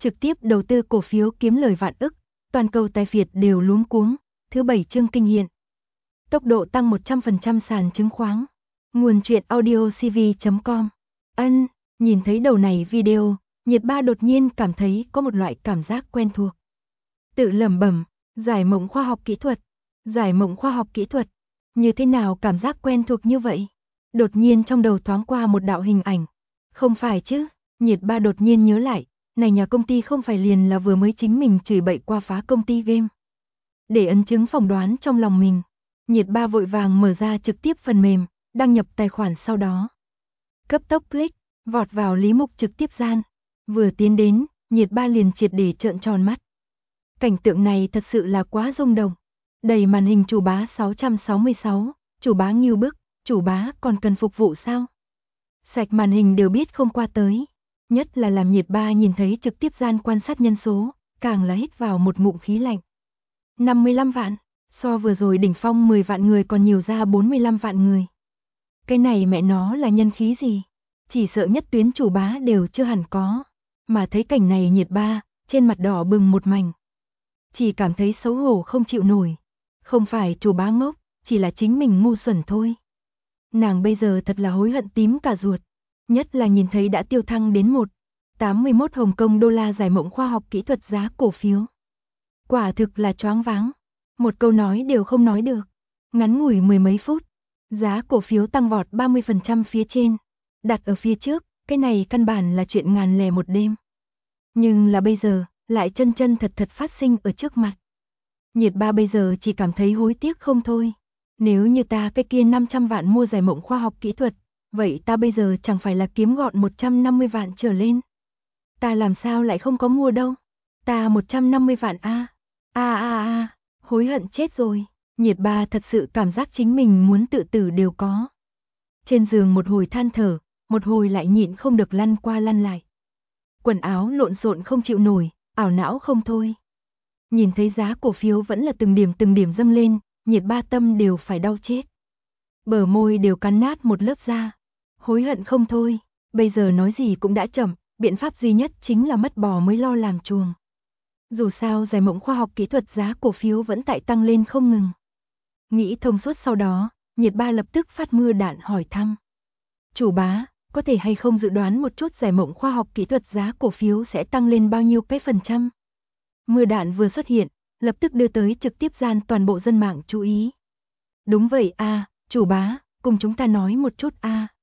trực tiếp đầu tư cổ phiếu kiếm lời vạn ức, toàn cầu tài phiệt đều luống cuống, thứ 7 chương kinh hiện. Tốc độ tăng 100% sàn chứng khoán. Nguồn truyện audio cv.com. Nhìn thấy đầu này video, Nhiệt Ba đột nhiên cảm thấy có một loại cảm giác quen thuộc. Tự lẩm bẩm, giải mộng khoa học kỹ thuật, giải mộng khoa học kỹ thuật, như thế nào cảm giác quen thuộc như vậy? Đột nhiên trong đầu thoáng qua một đạo hình ảnh. Không phải chứ, Nhiệt Ba đột nhiên nhớ lại, này nhà công ty không phải liền là vừa mới chính mình chửi bậy qua phá công ty game. Để ấn chứng phỏng đoán trong lòng mình, Nhiệt Ba vội vàng mở ra trực tiếp phần mềm, đăng nhập tài khoản sau đó. Cấp tốc click, vọt vào Lý Mục trực tiếp gian. Vừa tiến đến, Nhiệt Ba liền triệt để trợn tròn mắt. Cảnh tượng này thật sự là quá rung động. Đầy màn hình chủ bá 666, chủ bá ngưu bức, chủ bá còn cần phục vụ sao? Sạch màn hình đều biết không qua tới. Nhất là làm Nhiệt Ba nhìn thấy trực tiếp gian quan sát nhân số, càng là hít vào một ngụm khí lạnh. 55 vạn, so vừa rồi đỉnh phong 10 vạn người còn nhiều ra 45 vạn người. Cái này mẹ nó là nhân khí gì? Chỉ sợ nhất tuyến chủ bá đều chưa hẳn có. Mà thấy cảnh này Nhiệt Ba, trên mặt đỏ bừng một mảnh. Chỉ cảm thấy xấu hổ không chịu nổi. Không phải chủ bá ngốc, chỉ là chính mình ngu xuẩn thôi. Nàng bây giờ thật là hối hận tím cả ruột. Nhất là nhìn thấy đã tiêu thăng đến 1,81 Hồng Kông đô la giải mộng khoa học kỹ thuật giá cổ phiếu. Quả thực là choáng váng. Một câu nói đều không nói được. Ngắn ngủi mười mấy phút, giá cổ phiếu tăng vọt 30% phía trên. Đặt ở phía trước, cái này căn bản là chuyện ngàn lẻ một đêm. Nhưng là bây giờ, lại chân chân thật thật phát sinh ở trước mặt. Nhiệt Ba bây giờ chỉ cảm thấy hối tiếc không thôi. Nếu như ta cái kia 500 vạn mua giải mộng khoa học kỹ thuật, vậy ta bây giờ chẳng phải là kiếm gọn 150 vạn trở lên. Ta làm sao lại không có mua đâu. Ta 150 vạn hối hận chết rồi. Nhiệt Ba thật sự cảm giác chính mình muốn tự tử đều có. Trên giường một hồi than thở, một hồi lại nhịn không được lăn qua lăn lại. Quần áo lộn xộn không chịu nổi, ảo não không thôi. Nhìn thấy giá cổ phiếu vẫn là từng điểm dâng lên, Nhiệt Ba tâm đều phải đau chết. Bờ môi đều cắn nát một lớp da. Hối hận không thôi, bây giờ nói gì cũng đã chậm, biện pháp duy nhất chính là mất bò mới lo làm chuồng. Dù sao giải mộng khoa học kỹ thuật giá cổ phiếu vẫn tại tăng lên không ngừng. Nghĩ thông suốt sau đó, Nhiệt Ba lập tức phát mưa đạn hỏi thăm. Chủ bá, có thể hay không dự đoán một chút giải mộng khoa học kỹ thuật giá cổ phiếu sẽ tăng lên bao nhiêu cái %? Mưa đạn vừa xuất hiện, lập tức đưa tới trực tiếp gian toàn bộ dân mạng chú ý. Đúng vậy chủ bá, cùng chúng ta nói một chút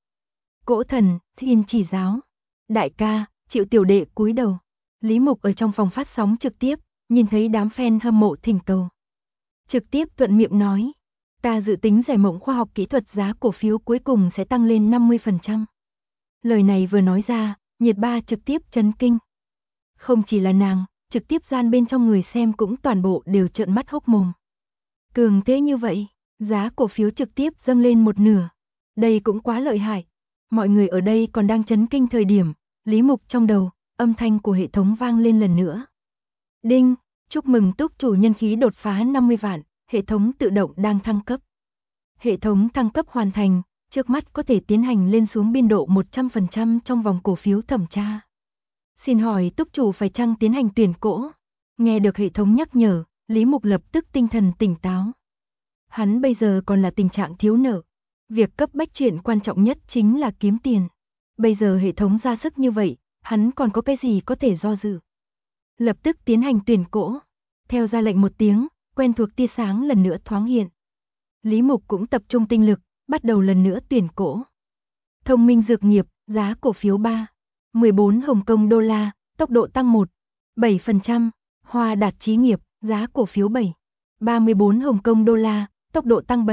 Cỗ thần, thiên chỉ giáo. Đại ca, chịu tiểu đệ cúi đầu. Lý Mục ở trong phòng phát sóng trực tiếp, nhìn thấy đám fan hâm mộ thỉnh cầu. Trực tiếp thuận miệng nói, ta dự tính giải mộng khoa học kỹ thuật giá cổ phiếu cuối cùng sẽ tăng lên 50%. Lời này vừa nói ra, Nhiệt Ba trực tiếp chấn kinh. Không chỉ là nàng, trực tiếp gian bên trong người xem cũng toàn bộ đều trợn mắt hốc mồm. Cường thế như vậy, giá cổ phiếu trực tiếp dâng lên một nửa. Đây cũng quá lợi hại. Mọi người ở đây còn đang chấn kinh thời điểm, Lý Mục trong đầu, âm thanh của hệ thống vang lên lần nữa. Đinh, chúc mừng túc chủ nhân khí đột phá 50 vạn, hệ thống tự động đang thăng cấp. Hệ thống thăng cấp hoàn thành, trước mắt có thể tiến hành lên xuống biên độ 100% trong vòng cổ phiếu thẩm tra. Xin hỏi túc chủ phải chăng tiến hành tuyển cỗ? Nghe được hệ thống nhắc nhở, Lý Mục lập tức tinh thần tỉnh táo. Hắn bây giờ còn là tình trạng thiếu nợ. Việc cấp bách chuyện quan trọng nhất chính là kiếm tiền. Bây giờ hệ thống ra sức như vậy, hắn còn có cái gì có thể do dự. Lập tức tiến hành tuyển cỗ. Theo ra lệnh một tiếng, quen thuộc tia sáng lần nữa thoáng hiện. Lý Mục cũng tập trung tinh lực, bắt đầu lần nữa tuyển cỗ. Thông minh dược nghiệp, giá cổ phiếu 3,14 Hồng Kông đô la, tốc độ tăng 1,7%. Hoa Đạt Chí nghiệp, giá cổ phiếu 7,34 Hồng Kông đô la, tốc độ tăng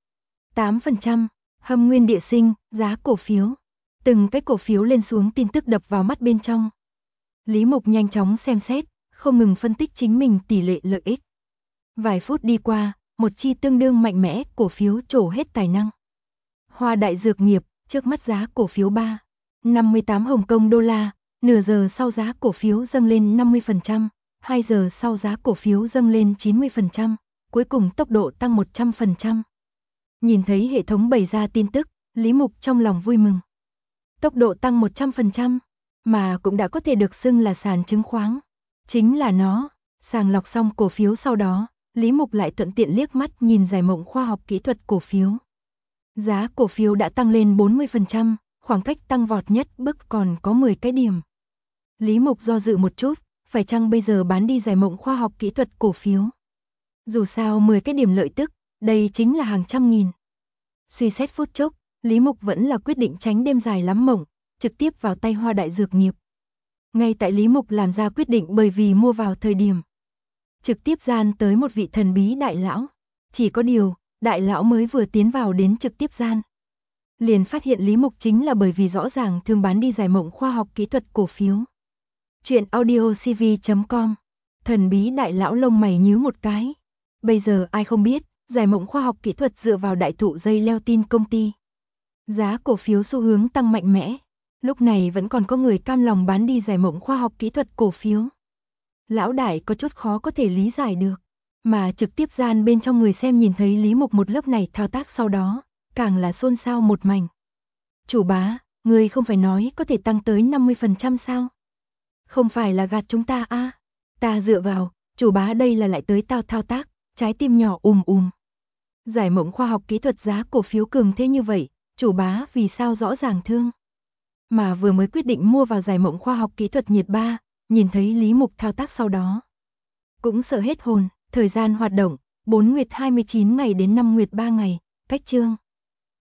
7,8%. Hâm Nguyên Địa Sinh, giá cổ phiếu. Từng cái cổ phiếu lên xuống tin tức đập vào mắt bên trong. Lý Mục nhanh chóng xem xét, không ngừng phân tích chính mình tỷ lệ lợi ích. Vài phút đi qua, một chi tương đương mạnh mẽ cổ phiếu trổ hết tài năng. Hoa Đại Dược nghiệp, trước mắt giá cổ phiếu 3,58 Hồng Kông đô la, nửa giờ sau giá cổ phiếu dâng lên 50%, 2 giờ sau giá cổ phiếu dâng lên 90%, cuối cùng tốc độ tăng 100%. Nhìn thấy hệ thống bày ra tin tức, Lý Mục trong lòng vui mừng. Tốc độ tăng 100%, mà cũng đã có thể được xưng là sàn chứng khoán. Chính là nó. Sàng lọc xong cổ phiếu sau đó, Lý Mục lại thuận tiện liếc mắt nhìn Giải Mộng Khoa học Kỹ thuật cổ phiếu. Giá cổ phiếu đã tăng lên 40%, khoảng cách tăng vọt nhất bức còn có 10 cái điểm. Lý Mục do dự một chút, phải chăng bây giờ bán đi Giải Mộng Khoa học Kỹ thuật cổ phiếu? Dù sao 10 cái điểm lợi tức, đây chính là hàng trăm nghìn. Suy xét phút chốc, Lý Mục vẫn là quyết định tránh đêm dài lắm mộng, trực tiếp vào tay Hoa Đại Dược Nghiệp. Ngay tại Lý Mục làm ra quyết định bởi vì mua vào thời điểm trực tiếp gian tới một vị thần bí đại lão. Chỉ có điều, đại lão mới vừa tiến vào đến trực tiếp gian, liền phát hiện Lý Mục chính là bởi vì rõ ràng thường bán đi Giải Mộng Khoa học Kỹ thuật cổ phiếu. Chuyện audiocv.com. Thần bí đại lão lông mày nhíu một cái. Bây giờ ai không biết, Giải Mộng Khoa học Kỹ thuật dựa vào đại thụ dây leo tin công ty. Giá cổ phiếu xu hướng tăng mạnh mẽ. Lúc này vẫn còn có người cam lòng bán đi Giải Mộng Khoa học Kỹ thuật cổ phiếu. Lão đại có chút khó có thể lý giải được. Mà trực tiếp gian bên trong người xem nhìn thấy Lý Mục một lớp này thao tác sau đó, càng là xôn xao một mảnh. Chủ bá, người không phải nói có thể tăng tới 50% sao? Không phải là gạt chúng ta à? Ta dựa vào, chủ bá đây là lại tới tao thao tác, trái tim nhỏ Giải Mộng Khoa học Kỹ thuật giá cổ phiếu cường thế như vậy, chủ bá vì sao rõ ràng thương? Mà vừa mới quyết định mua vào Giải Mộng Khoa học Kỹ thuật nhiệt ba, nhìn thấy Lý Mục thao tác sau đó, cũng sợ hết hồn. Thời gian hoạt động, 4 nguyệt 29 ngày đến 5 nguyệt 3 ngày, cách chương.